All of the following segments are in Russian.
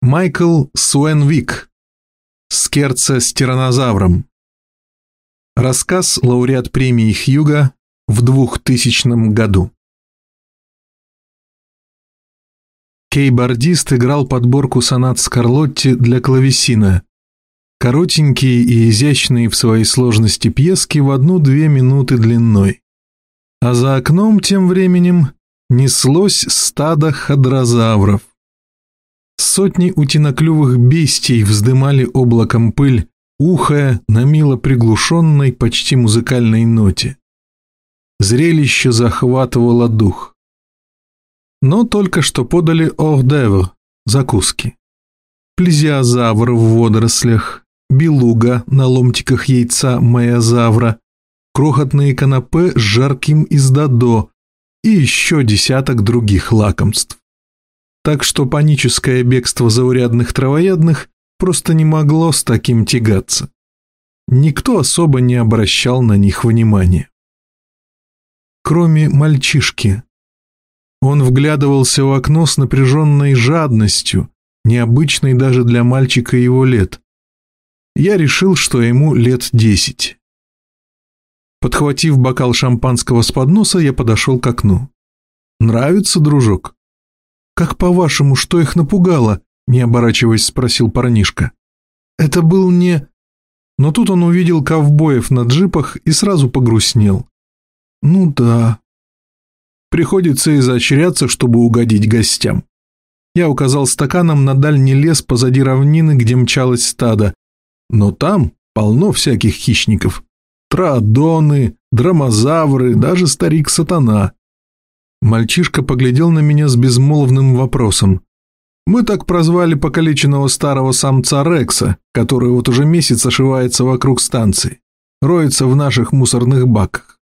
Майкл Суэнвик. Скерца с тираннозавром. Рассказ лауреат премии Хьюга в 2000 году. Кейбордист играл подборку сонат Скарлотти для клавесина. Коротенькие и изящные в своей сложности пьески в 1-2 минуты длиной. А за окном тем временем неслось стадо хадрозавров. Сотни утиноклювых бестий вздымали облаком пыль, ухая на мило приглушенной, почти музыкальной ноте. Зрелище захватывало дух. Но только что подали hors-d'oeuvre, закуски. Плезиозавр в водорослях, белуга на ломтиках яйца майозавра, крохотные канапе с жарким из додо и еще десяток других лакомств. Так что паническое бегство заурядных травоядных просто не могло с таким тягаться. Никто особо не обращал на них внимания. Кроме мальчишки. Он вглядывался в окно с напряженной жадностью, необычной даже для мальчика его лет. Я решил, что ему лет 10. Подхватив бокал шампанского с подноса, я подошел к окну. «Нравится, дружок?» «Как по-вашему, что их напугало?» — не оборачиваясь, спросил парнишка. «Это был не...» Но тут он увидел ковбоев на джипах и сразу погрустнел. «Ну да. Приходится изощряться, чтобы угодить гостям». Я указал стаканом на дальний лес позади равнины, где мчалось стадо. Но там полно всяких хищников. Троодоны, дромозавры, даже старик-сатана. Мальчишка поглядел на меня с безмолвным вопросом. Мы так прозвали покалеченного старого самца Рекса, который вот уже месяц ошивается вокруг станции, роется в наших мусорных баках.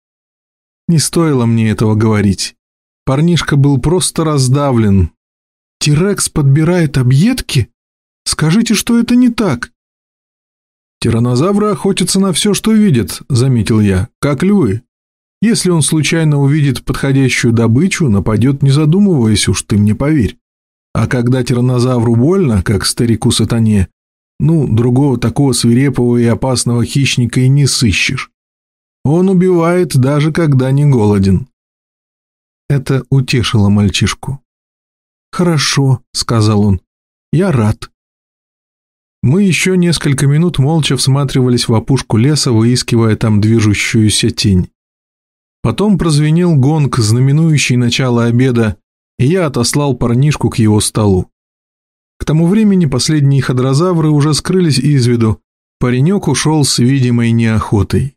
Не стоило мне этого говорить. Парнишка был просто раздавлен. «Тирекс подбирает объедки? Скажите, что это не так?» «Тираннозавры охотятся на все, что видят», — заметил я, — «как львы. Если он случайно увидит подходящую добычу, нападет, не задумываясь, уж ты мне поверь. А когда тираннозавру больно, как старику-сатане, другого такого свирепого и опасного хищника и не сыщешь. Он убивает, даже когда не голоден». Это утешило мальчишку. «Хорошо», — сказал он, — «я рад». Мы еще несколько минут молча всматривались в опушку леса, выискивая там движущуюся тень. Потом прозвенел гонг, знаменующий начало обеда, и я отослал парнишку к его столу. К тому времени последние хадрозавры уже скрылись из виду, паренек ушел с видимой неохотой.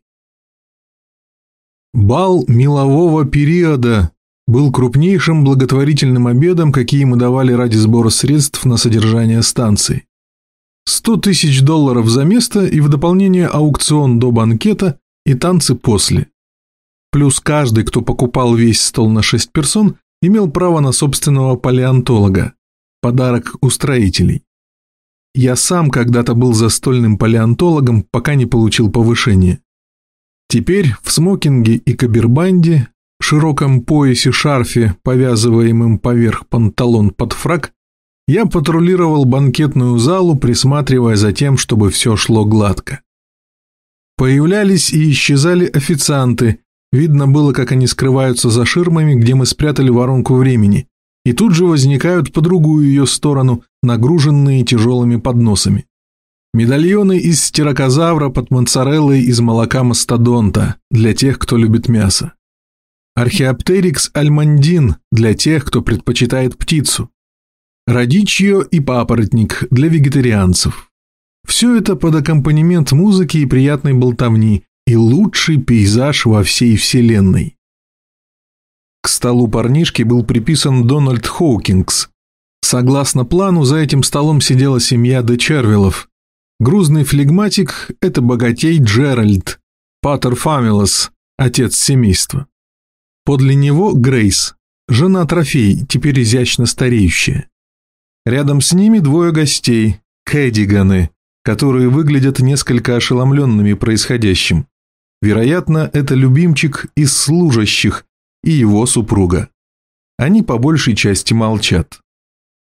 Бал мелового периода был крупнейшим благотворительным обедом, какие мы давали ради сбора средств на содержание станции. $100 000 за место и в дополнение аукцион до банкета и танцы после. Плюс каждый, кто покупал весь стол на 6 персон, имел право на собственного палеонтолога. Подарок у строителей. Я сам когда-то был застольным палеонтологом, пока не получил повышение. Теперь в смокинге и кабербанде, широком поясе-шарфе, повязываемым поверх панталон под фрак, я патрулировал банкетную залу, присматривая за тем, чтобы все шло гладко. Появлялись и исчезали официанты, видно было, как они скрываются за ширмами, где мы спрятали воронку времени, и тут же возникают по другую ее сторону, нагруженные тяжелыми подносами. Медальоны из стирокозавра под моцареллой из молока мастодонта для тех, кто любит мясо. Археоптерикс альмандин для тех, кто предпочитает птицу. Радичьо и папоротник для вегетарианцев. Все это под аккомпанемент музыки и приятной болтовни, и лучший пейзаж во всей вселенной. К столу парнишки был приписан Дональд Хоукингс. Согласно плану, за этим столом сидела семья де Червиллов. Грузный флегматик – это богатей Джеральд, патер фамилос, отец семейства. Подле него Грейс, жена-трофей, теперь изящно стареющая. Рядом с ними двое гостей, Кэддиганы, которые выглядят несколько ошеломленными происходящим. Вероятно, это любимчик из служащих и его супруга. Они по большей части молчат.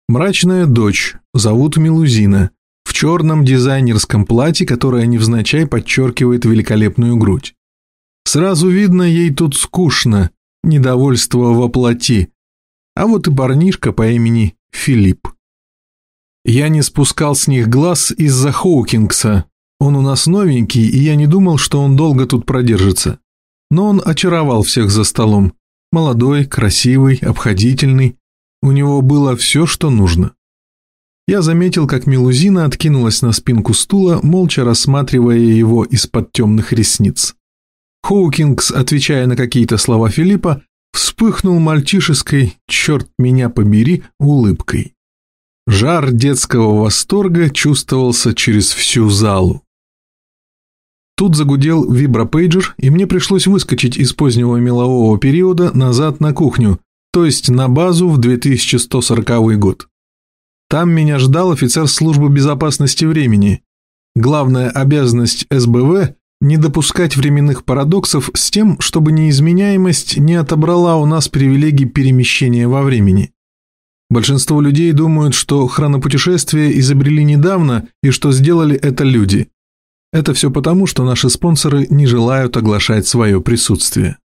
Мрачная дочь, зовут Мелузина, в черном дизайнерском платье, которое невзначай подчеркивает великолепную грудь. Сразу видно, ей тут скучно, недовольство во плоти. А вот и парнишка по имени Филипп. Я не спускал с них глаз из-за Хоукингса. Он у нас новенький, и я не думал, что он долго тут продержится. Но он очаровал всех за столом. Молодой, красивый, обходительный. У него было все, что нужно. Я заметил, как Мелузина откинулась на спинку стула, молча рассматривая его из-под темных ресниц. Хоукингс, отвечая на какие-то слова Филиппа, вспыхнул мальчишеской, черт меня побери, улыбкой. Жар детского восторга чувствовался через всю залу. Тут загудел вибропейджер, и мне пришлось выскочить из позднего мелового периода назад на кухню, то есть на базу в 2140 год. Там меня ждал офицер службы безопасности времени. Главная обязанность СБВ – не допускать временных парадоксов с тем, чтобы неизменяемость не отобрала у нас привилегий перемещения во времени. Большинство людей думают, что хронопутешествия изобрели недавно и что сделали это люди. Это все потому, что наши спонсоры не желают оглашать свое присутствие.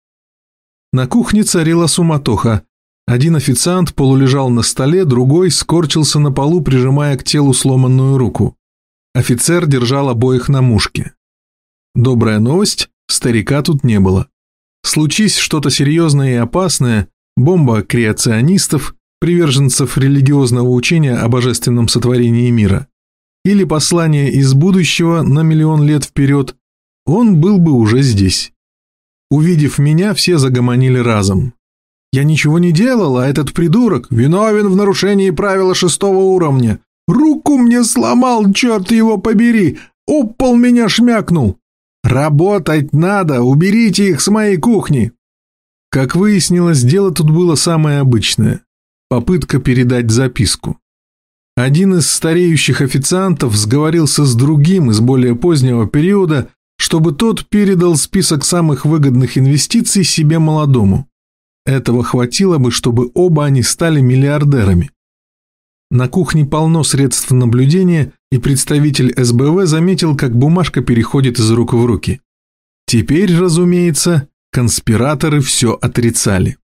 На кухне царила суматоха. Один официант полулежал на столе, другой скорчился на полу, прижимая к телу сломанную руку. Офицер держал обоих на мушке. Добрая новость – старика тут не было. Случись что-то серьезное и опасное, бомба креационистов, приверженцев религиозного учения о божественном сотворении мира, или послание из будущего на миллион лет вперед, он был бы уже здесь. Увидев меня, все загомонили разом. «Я ничего не делал, а этот придурок виновен в нарушении правила 6-го уровня. Руку мне сломал, черт его побери, об пол меня шмякнул. Работать надо, уберите их с моей кухни». Как выяснилось, дело тут было самое обычное. Попытка передать записку. Один из стареющих официантов сговорился с другим из более позднего периода, чтобы тот передал список самых выгодных инвестиций себе молодому. Этого хватило бы, чтобы оба они стали миллиардерами. На кухне полно средств наблюдения, и представитель СБВ заметил, как бумажка переходит из рук в руки. Теперь, разумеется, конспираторы все отрицали.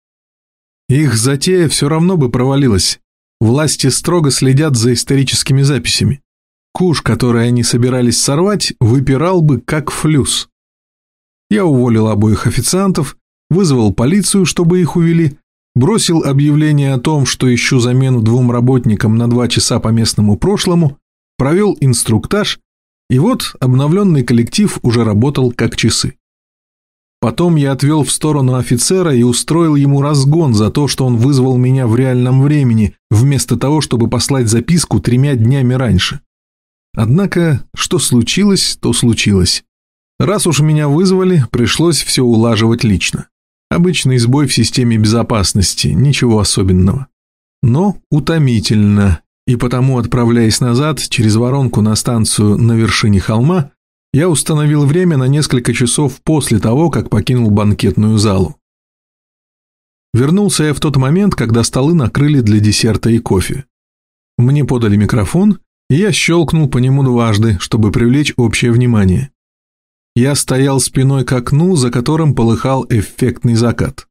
Их затея все равно бы провалилась. Власти строго следят за историческими записями. Куш, который они собирались сорвать, выпирал бы как флюс. Я уволил обоих официантов, вызвал полицию, чтобы их увели, бросил объявление о том, что ищу замену 2 работникам на 2 часа по местному прошлому, провел инструктаж, и вот обновленный коллектив уже работал как часы. Потом я отвел в сторону офицера и устроил ему разгон за то, что он вызвал меня в реальном времени, вместо того, чтобы послать записку 3 днями раньше. Однако, что случилось, то случилось. Раз уж меня вызвали, пришлось все улаживать лично. Обычный сбой в системе безопасности, ничего особенного. Но утомительно, и потому, отправляясь назад через воронку на станцию на вершине холма, я установил время на несколько часов после того, как покинул банкетную залу. Вернулся я в тот момент, когда столы накрыли для десерта и кофе. Мне подали микрофон, и я щелкнул по нему дважды, чтобы привлечь общее внимание. Я стоял спиной к окну, за которым полыхал эффектный закат.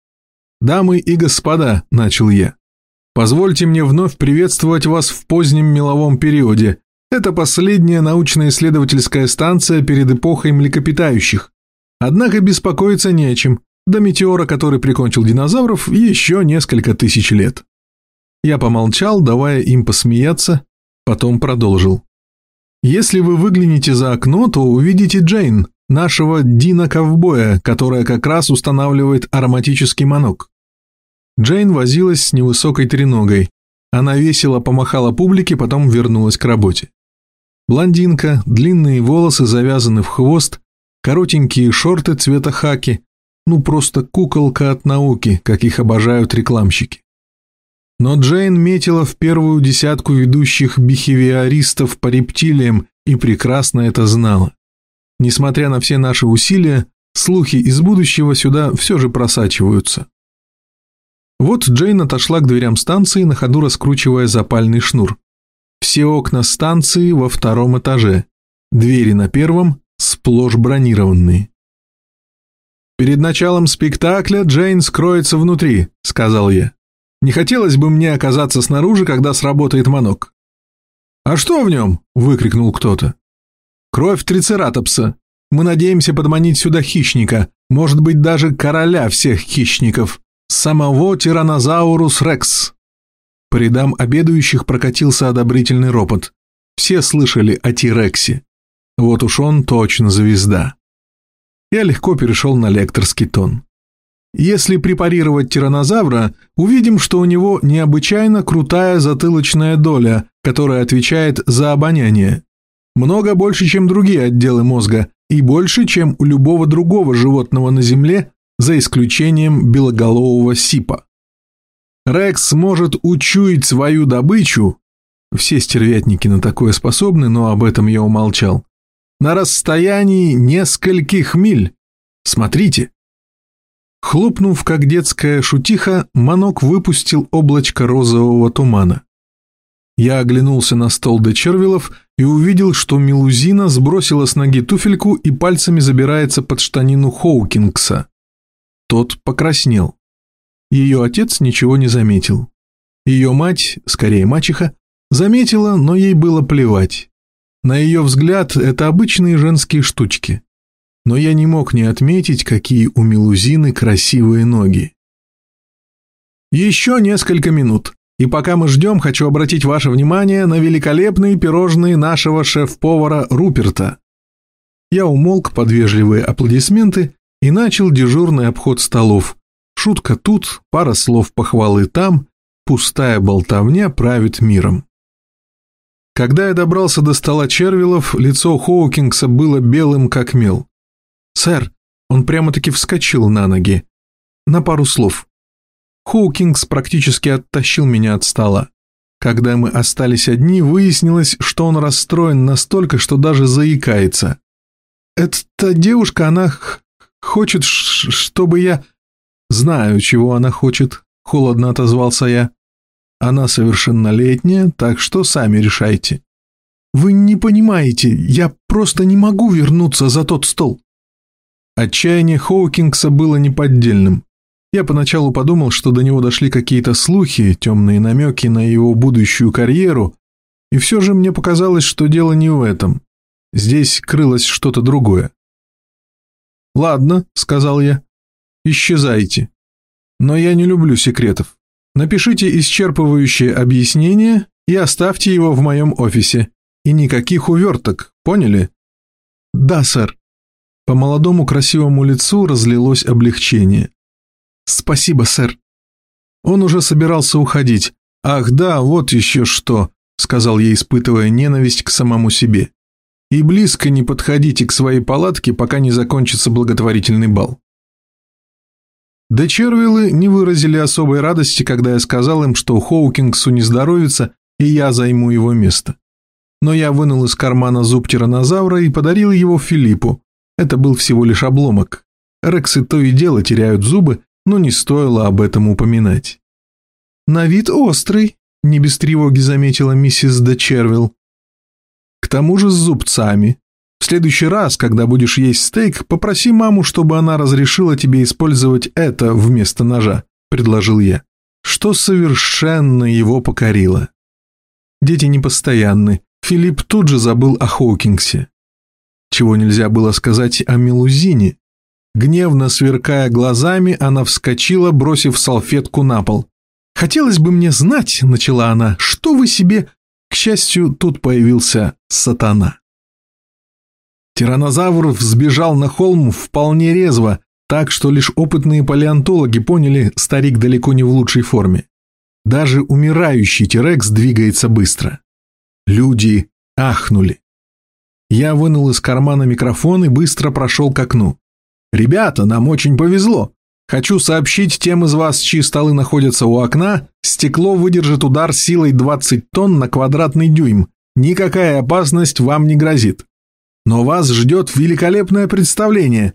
«Дамы и господа», – начал я, – «позвольте мне вновь приветствовать вас в позднем меловом периоде. Это последняя научно-исследовательская станция перед эпохой млекопитающих. Однако беспокоиться не о чем. До метеора, который прикончил динозавров, еще несколько тысяч лет». Я помолчал, давая им посмеяться, потом продолжил. «Если вы выглянете за окно, то увидите Джейн, нашего Дина-ковбоя, которая как раз устанавливает ароматический манок». Джейн возилась с невысокой треногой. Она весело помахала публике, потом вернулась к работе. Блондинка, длинные волосы завязаны в хвост, коротенькие шорты цвета хаки, ну просто куколка от науки, как их обожают рекламщики. Но Джейн метила в первую десятку ведущих бихевиористов по рептилиям и прекрасно это знала. Несмотря на все наши усилия, слухи из будущего сюда все же просачиваются. Вот Джейн отошла к дверям станции, на ходу раскручивая запальный шнур. Все окна станции во втором этаже, двери на первом сплошь бронированные. «Перед началом спектакля Джейн скроется внутри», — сказал я. «Не хотелось бы мне оказаться снаружи, когда сработает манок». «А что в нем?» — выкрикнул кто-то. «Кровь трицератопса. Мы надеемся подманить сюда хищника, может быть, даже короля всех хищников, самого Тираннозаурус Рекс». По рядам обедающих прокатился одобрительный ропот. Все слышали о Ти-Рексе. Вот уж он точно звезда. Я легко перешел на лекторский тон. Если препарировать тираннозавра, увидим, что у него необычайно крутая затылочная доля, которая отвечает за обоняние. Много больше, чем другие отделы мозга, и больше, чем у любого другого животного на Земле, за исключением белоголового сипа. Рекс может учуять свою добычу, все стервятники на такое способны, но об этом я умолчал, на расстоянии нескольких миль. Смотрите. Хлопнув, как детская шутиха, манок выпустил облачко розового тумана. Я оглянулся на стол де Червиллов и увидел, что Мелузина сбросила с ноги туфельку и пальцами забирается под штанину Хоукингса. Тот покраснел. Ее отец ничего не заметил. Ее мать, скорее мачеха, заметила, но ей было плевать. На ее взгляд, это обычные женские штучки. Но я не мог не отметить, какие у Мелузины красивые ноги. Еще несколько минут, и пока мы ждем, хочу обратить ваше внимание на великолепные пирожные нашего шеф-повара Руперта. Я умолк под вежливые аплодисменты и начал дежурный обход столов. Шутка тут, пара слов похвалы там, пустая болтовня правит миром. Когда я добрался до стола Червиллов, лицо Хоукингса было белым как мел. «Сэр», он прямо-таки вскочил на ноги. На пару слов. Хоукингс практически оттащил меня от стола. Когда мы остались одни, выяснилось, что он расстроен настолько, что даже заикается. «Эта девушка, она хочет, чтобы я...» «Знаю, чего она хочет», — холодно отозвался я. «Она совершеннолетняя, так что сами решайте». «Вы не понимаете, я просто не могу вернуться за тот стол». Отчаяние Хоукингса было неподдельным. Я поначалу подумал, что до него дошли какие-то слухи, темные намеки на его будущую карьеру, и все же мне показалось, что дело не в этом. Здесь крылось что-то другое. «Ладно», — сказал я, — «исчезайте. Но я не люблю секретов. Напишите исчерпывающее объяснение и оставьте его в моем офисе. И никаких уверток, поняли?» «Да, сэр». По молодому красивому лицу разлилось облегчение. «Спасибо, сэр». Он уже собирался уходить. «Ах да, вот еще что», — сказал я, испытывая ненависть к самому себе. «И близко не подходите к своей палатке, пока не закончится благотворительный бал». Де Червиллы не выразили особой радости, когда я сказал им, что Хоукингсу не здоровится, и я займу его место. Но я вынул из кармана зуб тираннозавра и подарил его Филиппу. Это был всего лишь обломок. Рексы то и дело теряют зубы, но не стоило об этом упоминать. «На вид острый», — не без тревоги заметила миссис де Червилл. «К тому же с зубцами. В следующий раз, когда будешь есть стейк, попроси маму, чтобы она разрешила тебе использовать это вместо ножа», — предложил я, что совершенно его покорило. Дети непостоянны. Филипп тут же забыл о Хоукингсе. Чего нельзя было сказать о Мелузине. Гневно сверкая глазами, она вскочила, бросив салфетку на пол. «Хотелось бы мне знать», — начала она, — «что вы себе...» К счастью, тут появился сатана. Тираннозавр взбежал на холм вполне резво, так что лишь опытные палеонтологи поняли, старик далеко не в лучшей форме. Даже умирающий Ти-Рекс двигается быстро. Люди ахнули. Я вынул из кармана микрофон и быстро прошел к окну. «Ребята, нам очень повезло. Хочу сообщить тем из вас, чьи столы находятся у окна, стекло выдержит удар силой 20 тонн на квадратный дюйм. Никакая опасность вам не грозит. Но вас ждет великолепное представление.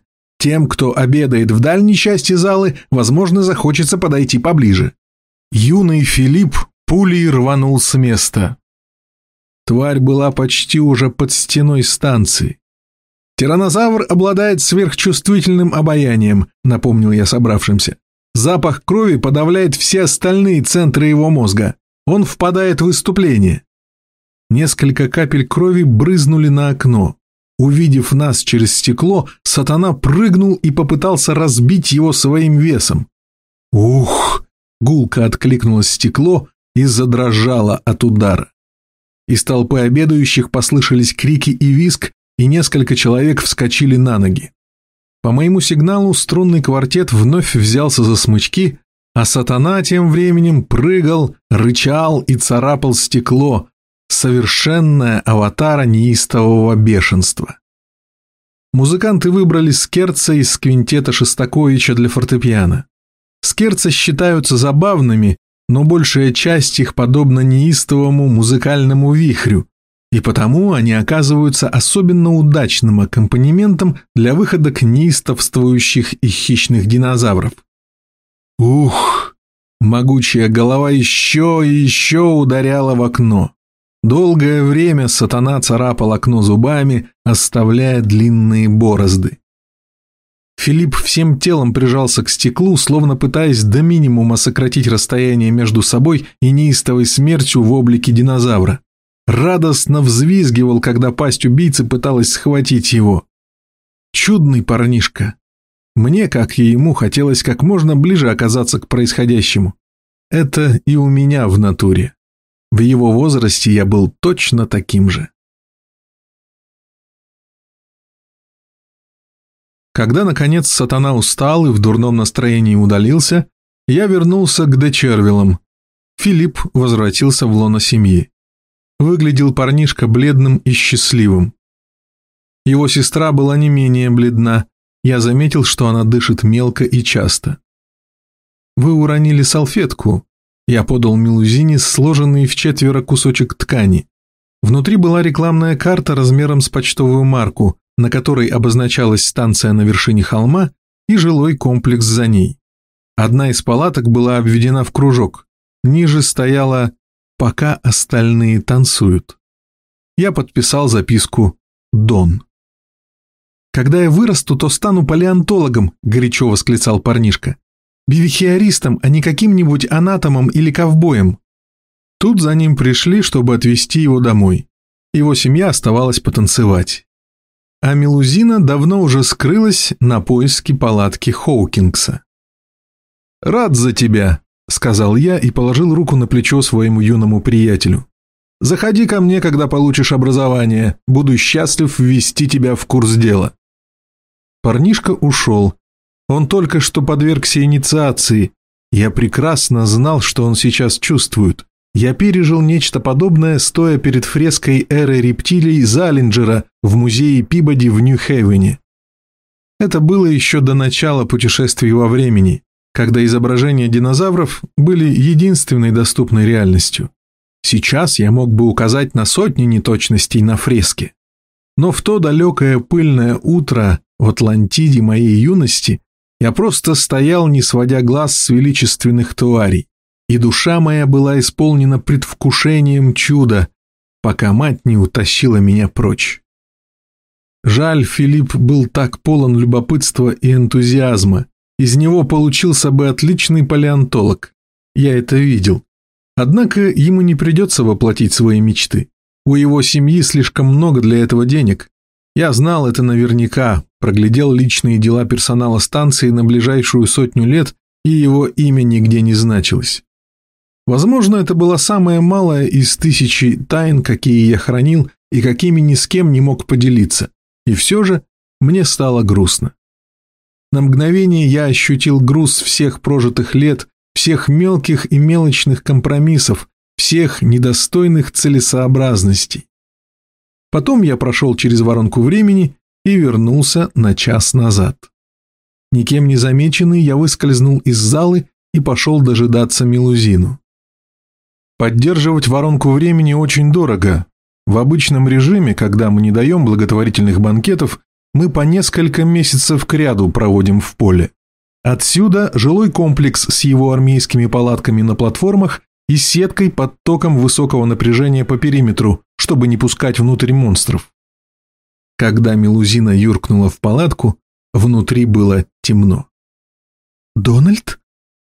Тем, кто обедает в дальней части залы, возможно, захочется подойти поближе. Юный Филипп пулей рванул с места. Тварь была почти уже под стеной станции. «Тираннозавр обладает сверхчувствительным обаянием», — напомнил я собравшимся. «Запах крови подавляет все остальные центры его мозга. Он впадает в выступление». Несколько капель крови брызнули на окно. Увидев нас через стекло, сатана прыгнул и попытался разбить его своим весом. «Ух!» — гулко откликнулось стекло и задрожало от удара. Из толпы обедающих послышались крики и визг, и несколько человек вскочили на ноги. По моему сигналу струнный квартет вновь взялся за смычки, а сатана тем временем прыгал, рычал и царапал стекло, совершенная аватара неистового бешенства. Музыканты выбрали скерца из квинтета Шостаковича для фортепиано. Скерца считаются забавными, но большая часть их подобна неистовому музыкальному вихрю, и потому они оказываются особенно удачным аккомпанементом для выходок неистовствующих и хищных динозавров. Ух! Могучая голова еще и еще ударяла в окно. Долгое время сатана царапал окно зубами, оставляя длинные борозды. Филипп всем телом прижался к стеклу, словно пытаясь до минимума сократить расстояние между собой и неистовой смертью в облике динозавра. Радостно взвизгивал, когда пасть убийцы пыталась схватить его. Чудный парнишка. Мне, как и ему, хотелось как можно ближе оказаться к происходящему. Это и у меня в натуре. В его возрасте я был точно таким же. Когда, наконец, сатана устал и в дурном настроении удалился, я вернулся к Дечервиллам. Филипп возвратился в лоно семьи. Выглядел парнишка бледным и счастливым. Его сестра была не менее бледна. Я заметил, что она дышит мелко и часто. «Вы уронили салфетку». Я подал Мелузине сложенный в четверо кусочек ткани. Внутри была рекламная карта размером с почтовую марку, на которой обозначалась станция на вершине холма и жилой комплекс за ней. Одна из палаток была обведена в кружок. Ниже стояла «Пока остальные танцуют». Я подписал записку «Дон». «Когда я вырасту, то стану палеонтологом», – горячо восклицал парнишка. «Бивихеористом, а не каким-нибудь анатомом или ковбоем». Тут за ним пришли, чтобы отвезти его домой. Его семья оставалась потанцевать. А Мелузина давно уже скрылась на поиски палатки Хоукингса. «Рад за тебя», — сказал я и положил руку на плечо своему юному приятелю. «Заходи ко мне, когда получишь образование. Буду счастлив ввести тебя в курс дела». Парнишка ушел. Он только что подвергся инициации. Я прекрасно знал, что он сейчас чувствует. Я пережил нечто подобное, стоя перед фреской эры рептилий Заллинджера в музее Пибоди в Нью-Хейвене. Это было еще до начала путешествий во времени, когда изображения динозавров были единственной доступной реальностью. Сейчас я мог бы указать на сотни неточностей на фреске. Но в то далекое пыльное утро в Атлантиде моей юности я просто стоял, не сводя глаз с величественных тварей, и душа моя была исполнена предвкушением чуда, пока мать не утащила меня прочь. Жаль, Филипп был так полон любопытства и энтузиазма. Из него получился бы отличный палеонтолог. Я это видел. Однако ему не придется воплотить свои мечты. У его семьи слишком много для этого денег. Я знал это наверняка, проглядел личные дела персонала станции на ближайшую 100 лет, и его имя нигде не значилось. Возможно, это была самая малая из 1000 тайн, какие я хранил и какими ни с кем не мог поделиться. И все же мне стало грустно. На мгновение я ощутил груз всех прожитых лет, всех мелких и мелочных компромиссов, всех недостойных целесообразностей. Потом я прошел через воронку времени и вернулся на час назад. Никем не замеченный, я выскользнул из залы и пошел дожидаться Мелузину. Поддерживать воронку времени очень дорого. В обычном режиме, когда мы не даем благотворительных банкетов, мы по несколько месяцев кряду проводим в поле. Отсюда жилой комплекс с его армейскими палатками на платформах и сеткой под током высокого напряжения по периметру, чтобы не пускать внутрь монстров. Когда Мелузина юркнула в палатку, внутри было темно. «Дональд?»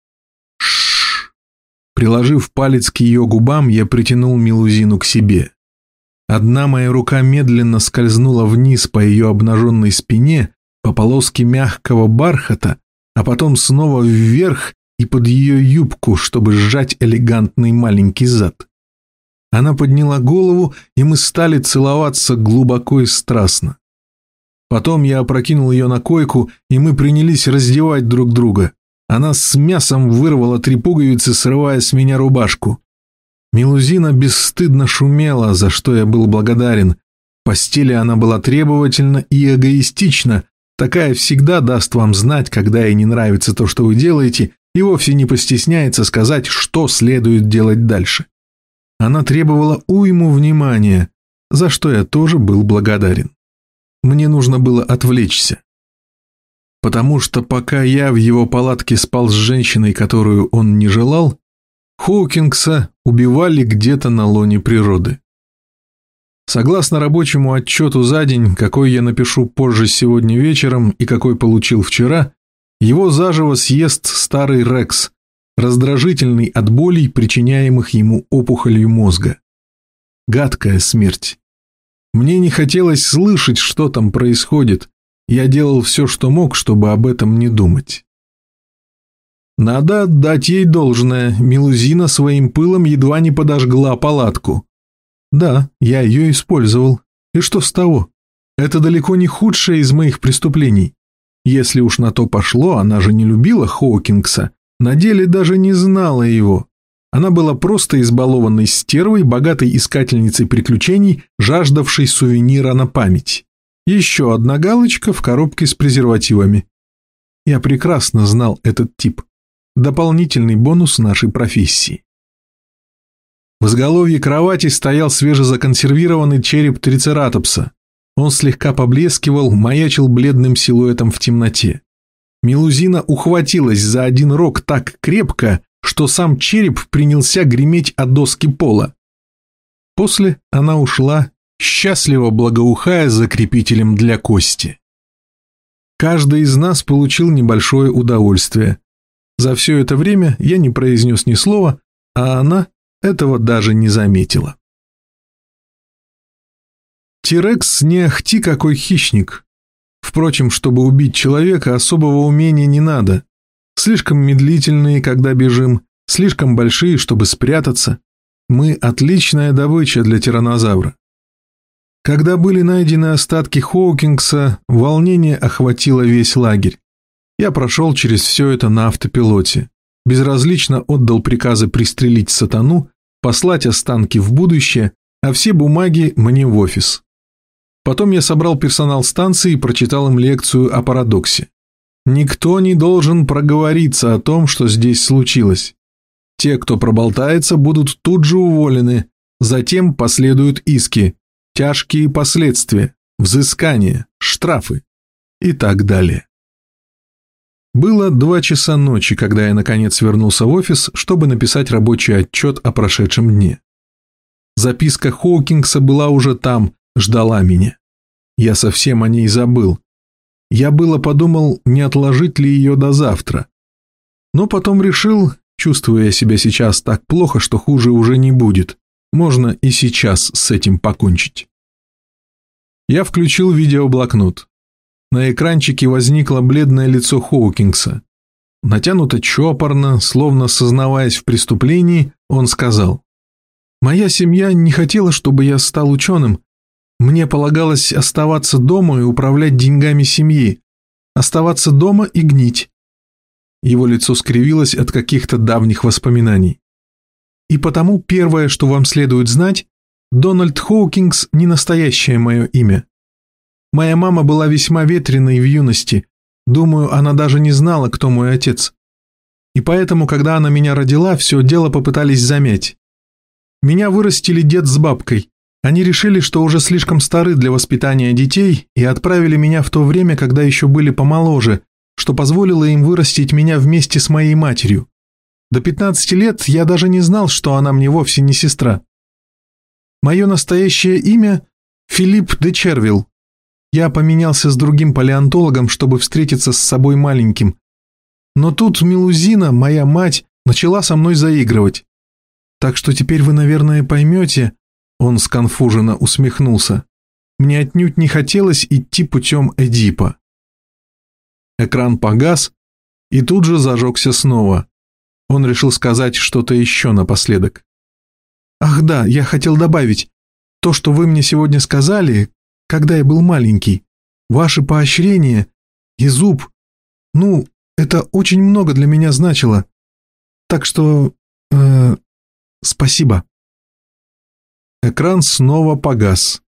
«Шшш!» Приложив палец к ее губам, я притянул Мелузину к себе. Одна моя рука медленно скользнула вниз по ее обнаженной спине, по полоске мягкого бархата, а потом снова вверх и под ее юбку, чтобы сжать элегантный маленький зад. Она подняла голову, и мы стали целоваться глубоко и страстно. Потом я опрокинул ее на койку, и мы принялись раздевать друг друга. Она с мясом вырвала 3 пуговицы, срывая с меня рубашку. Мелузина бесстыдно шумела, за что я был благодарен. В постели она была требовательна и эгоистична. Такая всегда даст вам знать, когда ей не нравится то, что вы делаете, и вовсе не постесняется сказать, что следует делать дальше. Она требовала уйму внимания, за что я тоже был благодарен. Мне нужно было отвлечься. Потому что пока я в его палатке спал с женщиной, которую он не желал, Хоукингса убивали где-то на лоне природы. Согласно рабочему отчету за день, какой я напишу позже сегодня вечером и какой получил вчера, его заживо съест старый Рекс, раздражительный от болей, причиняемых ему опухолью мозга. Гадкая смерть. Мне не хотелось слышать, что там происходит. Я делал все, что мог, чтобы об этом не думать. Надо отдать ей должное, Мелузина своим пылом едва не подожгла палатку. Да, я ее использовал. И что с того? Это далеко не худшее из моих преступлений. Если уж на то пошло, она же не любила Хоукингса, на деле даже не знала его. Она была просто избалованной стервой, богатой искательницей приключений, жаждавшей сувенира на память. Еще одна галочка в коробке с презервативами. Я прекрасно знал этот тип. Дополнительный бонус нашей профессии. В изголовье кровати стоял свежезаконсервированный череп трицератопса. Он слегка поблескивал, маячил бледным силуэтом в темноте. Мелузина ухватилась за один рог так крепко, что сам череп принялся греметь о доски пола. После она ушла, счастливо благоухая закрепителем для кости. Каждый из нас получил небольшое удовольствие. За все это время я не произнес ни слова, а она этого даже не заметила. Тирекс не ахти какой хищник. Впрочем, чтобы убить человека, особого умения не надо. Слишком медлительные, когда бежим, слишком большие, чтобы спрятаться. Мы отличная добыча для тираннозавра. Когда были найдены остатки Хоукингса, волнение охватило весь лагерь. Я прошел через все это на автопилоте. Безразлично отдал приказы пристрелить сатану, послать останки в будущее, а все бумаги мне в офис. Потом я собрал персонал станции и прочитал им лекцию о парадоксе. Никто не должен проговориться о том, что здесь случилось. Те, кто проболтается, будут тут же уволены, затем последуют иски, тяжкие последствия, взыскания, штрафы и так далее. Было 2 часа ночи, когда я наконец вернулся в офис, чтобы написать рабочий отчет о прошедшем дне. Записка Хоукингса была уже там, ждала меня. Я совсем о ней забыл. Я было подумал, не отложить ли ее до завтра. Но потом решил, чувствуя себя сейчас так плохо, что хуже уже не будет, можно и сейчас с этим покончить. Я включил видеоблокнот. На экранчике возникло бледное лицо Хоукингса. Натянуто чопорно, словно сознаваясь в преступлении, он сказал: «Моя семья не хотела, чтобы я стал ученым. Мне полагалось оставаться дома и управлять деньгами семьи. Оставаться дома и гнить». Его лицо скривилось от каких-то давних воспоминаний. «И потому первое, что вам следует знать, Дональд Хоукингс не настоящее мое имя. Моя мама была весьма ветреной в юности. Думаю, она даже не знала, кто мой отец. И поэтому, когда она меня родила, все дело попытались замять. Меня вырастили дед с бабкой. Они решили, что уже слишком стары для воспитания детей, и отправили меня в то время, когда еще были помоложе, что позволило им вырастить меня вместе с моей матерью. До 15 лет я даже не знал, что она мне вовсе не сестра. Мое настоящее имя – Филипп де Червилл. Я поменялся с другим палеонтологом, чтобы встретиться с собой маленьким. Но тут Мелузина, моя мать, начала со мной заигрывать. Так что теперь вы, наверное, поймете, он сконфуженно усмехнулся, мне отнюдь не хотелось идти путем Эдипа. Экран погас и тут же зажегся снова. Он решил сказать что-то еще напоследок. «Ах да, я хотел добавить. То, что вы мне сегодня сказали, когда я был маленький, ваше поощрение и зуб, это очень много для меня значило. Так что... спасибо». Экран снова погас.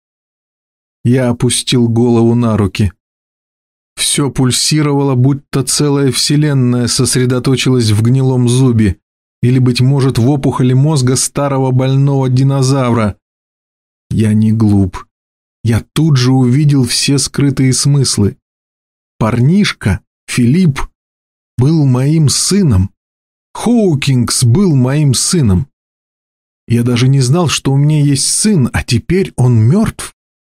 Я опустил голову на руки. Все пульсировало, будто целая вселенная сосредоточилась в гнилом зубе, или, быть может, в опухоли мозга старого больного динозавра. Я не глуп. Я тут же увидел все скрытые смыслы. Парнишка, Филипп, был моим сыном. Хоукингс был моим сыном. Я даже не знал, что у меня есть сын, а теперь он мертв.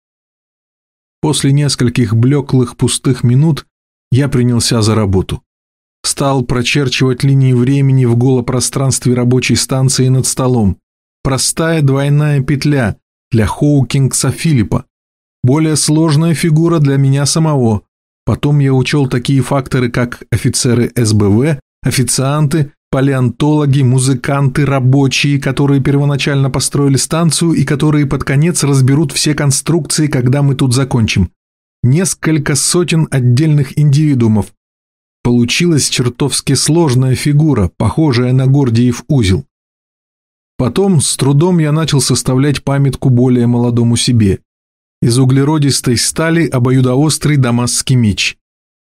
После нескольких блеклых пустых минут я принялся за работу. Стал прочерчивать линии времени в голопространстве рабочей станции над столом. Простая двойная петля для Хоукингса Филиппа. Более сложная фигура для меня самого. Потом я учел такие факторы, как офицеры СБВ, официанты, палеонтологи, музыканты, рабочие, которые первоначально построили станцию и которые под конец разберут все конструкции, когда мы тут закончим. Несколько сотен отдельных индивидуумов. Получилась чертовски сложная фигура, похожая на Гордиев узел. Потом с трудом я начал составлять памятку более молодому себе. Из углеродистой стали обоюдоострый дамасский меч.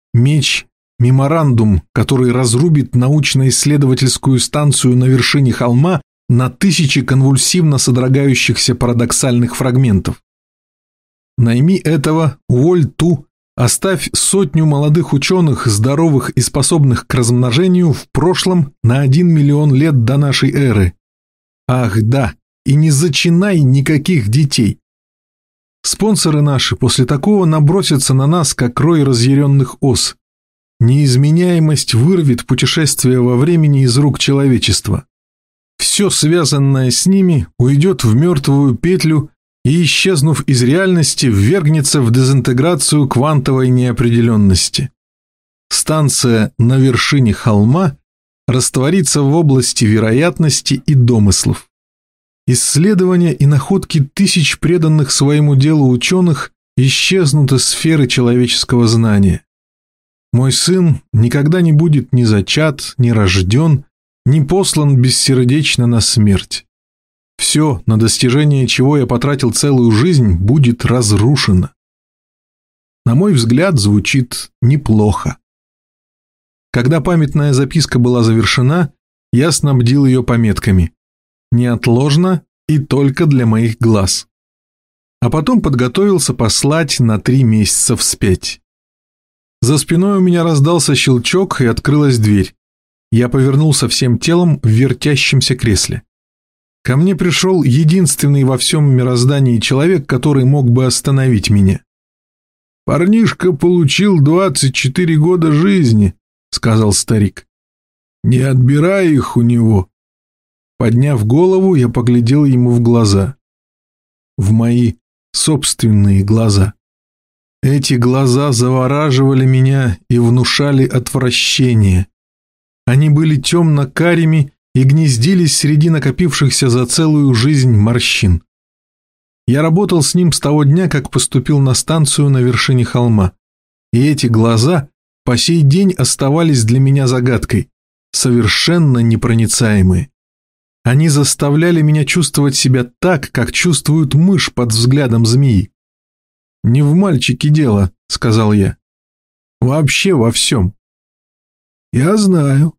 Меморандум, который разрубит научно-исследовательскую станцию на вершине холма на тысячи конвульсивно содрогающихся парадоксальных фрагментов. Найми этого, уволь ту, оставь 100 молодых ученых, здоровых и способных к размножению в прошлом на 1 миллион лет до нашей эры. Ах да, и не зачинай никаких детей. Спонсоры наши после такого набросятся на нас, как рой разъяренных ос. Неизменяемость вырвет путешествие во времени из рук человечества. Все связанное с ними уйдет в мертвую петлю и, исчезнув из реальности, ввергнется в дезинтеграцию квантовой неопределенности. Станция на вершине холма растворится в области вероятности и домыслов. Исследования и находки тысяч преданных своему делу ученых исчезнут из сферы человеческого знания. Мой сын никогда не будет ни зачат, ни рожден, ни послан бессердечно на смерть. Все, на достижение чего я потратил целую жизнь, будет разрушено. На мой взгляд, звучит неплохо. Когда памятная записка была завершена, я снабдил ее пометками «Неотложно и только для моих глаз». А потом подготовился послать на 3 месяца вспять. За спиной у меня раздался щелчок и открылась дверь. Я повернулся всем телом в вертящемся кресле. Ко мне пришел единственный во всем мироздании человек, который мог бы остановить меня. «Парнишка получил 24 года жизни», — сказал старик. «Не отбирай их у него». Подняв голову, я поглядел ему в глаза. В мои собственные глаза. Эти глаза завораживали меня и внушали отвращение. Они были темно-карими и гнездились среди накопившихся за целую жизнь морщин. Я работал с ним с того дня, как поступил на станцию на вершине холма. И эти глаза по сей день оставались для меня загадкой, совершенно непроницаемые. Они заставляли меня чувствовать себя так, как чувствует мышь под взглядом змеи. «Не в мальчике дело», — сказал я. «Вообще во всем». «Я знаю».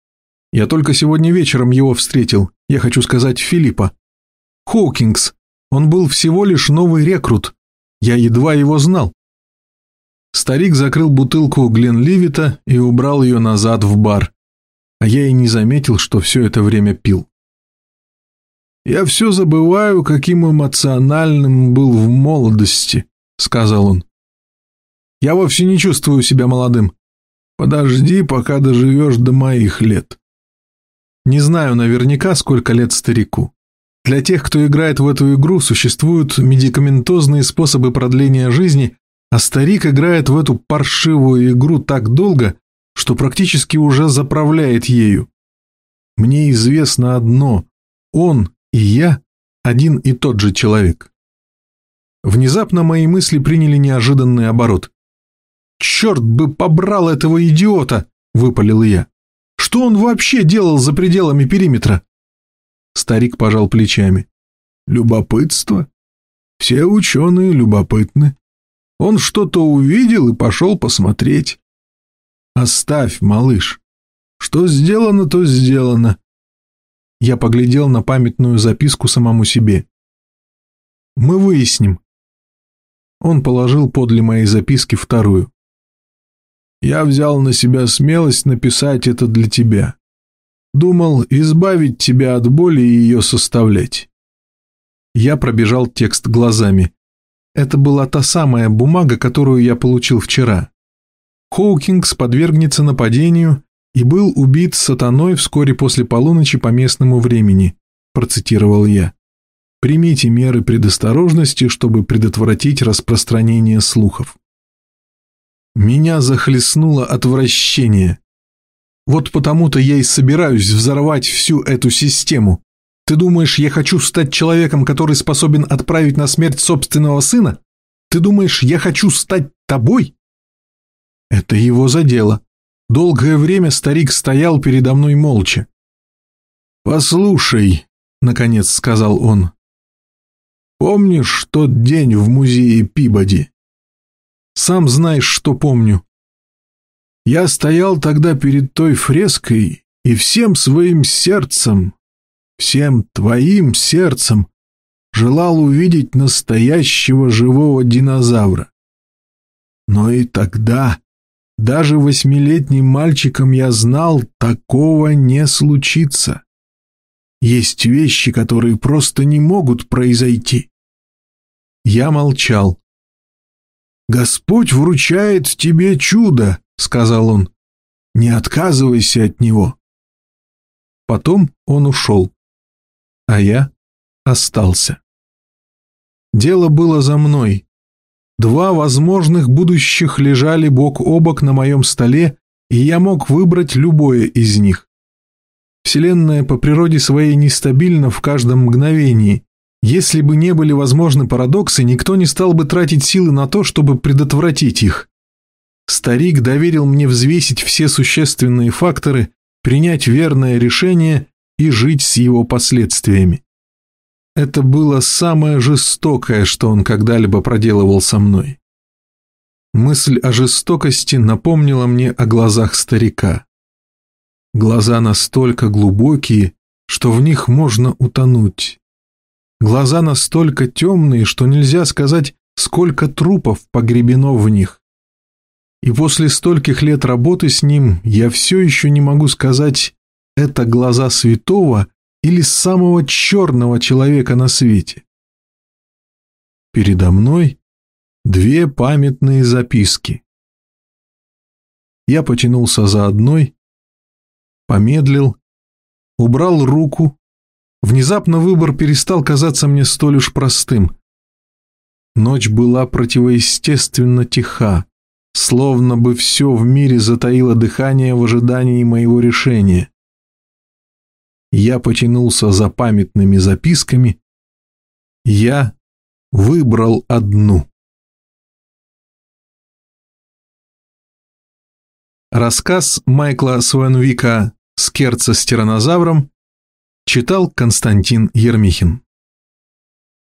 «Я только сегодня вечером его встретил, я хочу сказать Филиппа. Хоукингс, Он был всего лишь новый рекрут. Я едва его знал. Старик закрыл бутылку Гленливита и убрал ее назад в бар. А я и не заметил, что все это время пил. «Я все забываю, каким эмоциональным был в молодости», — сказал он. «Я вовсе не чувствую себя молодым. Подожди, пока доживешь до моих лет». Не знаю наверняка, сколько лет старику. Для тех, кто играет в эту игру, существуют медикаментозные способы продления жизни, а старик играет в эту паршивую игру так долго, что практически уже заправляет ею. Мне известно одно – он и я один и тот же человек. Внезапно мои мысли приняли неожиданный оборот. «Черт бы побрал этого идиота!» – выпалил я. «Что он вообще делал за пределами периметра?» Старик пожал плечами. «Любопытство. Все ученые любопытны. Он что-то увидел и пошел посмотреть. Оставь, малыш. Что сделано, то сделано». Я поглядел на памятную записку самому себе. «Мы выясним». Он положил подле моей записки вторую. «Я взял на себя смелость написать это для тебя. Думал избавить тебя от боли и ее составлять». Я пробежал текст глазами. Это была та самая бумага, которую я получил вчера. Хоукингс подвергнется нападению и был убит сатаной вскоре после полуночи по местному времени, процитировал я. Примите меры предосторожности, чтобы предотвратить распространение слухов. Меня захлестнуло отвращение. Вот потому-то я и собираюсь взорвать всю эту систему. Ты думаешь, я хочу стать человеком, который способен отправить на смерть собственного сына? Ты думаешь, я хочу стать тобой? Это его задело. Долгое время старик стоял передо мной молча. «Послушай», — наконец сказал он, — «помнишь тот день в музее Пибоди?» «Сам знаешь, что помню». «Я стоял тогда перед той фреской и всем своим сердцем, всем твоим сердцем желал увидеть настоящего живого динозавра. Но и тогда, даже 8-летним мальчиком, я знал, такого не случится. Есть вещи, которые просто не могут произойти». Я молчал. «Господь вручает тебе чудо», — сказал он. «Не отказывайся от него». Потом он ушел, а я остался. Дело было за мной. 2 возможных будущих лежали бок о бок на моем столе, и я мог выбрать любое из них. Вселенная по природе своей нестабильна в каждом мгновении. Если бы не были возможны парадоксы, никто не стал бы тратить силы на то, чтобы предотвратить их. Старик доверил мне взвесить все существенные факторы, принять верное решение и жить с его последствиями. Это было самое жестокое, что он когда-либо проделывал со мной. Мысль о жестокости напомнила мне о глазах старика. Глаза настолько глубокие, что в них можно утонуть. Глаза настолько темные, что нельзя сказать, сколько трупов погребено в них. И после стольких лет работы с ним я все еще не могу сказать, это глаза святого или самого черного человека на свете. Передо мной 2 памятные записки. Я потянулся за одной, помедлил, убрал руку. Внезапно выбор перестал казаться мне столь уж простым. Ночь была противоестественно тиха, словно бы все в мире затаило дыхание в ожидании моего решения. Я потянулся за памятными записками. Я выбрал одну. Рассказ Майкла Свенвика «Скерца с тираннозавром» читал Константин Ермихин.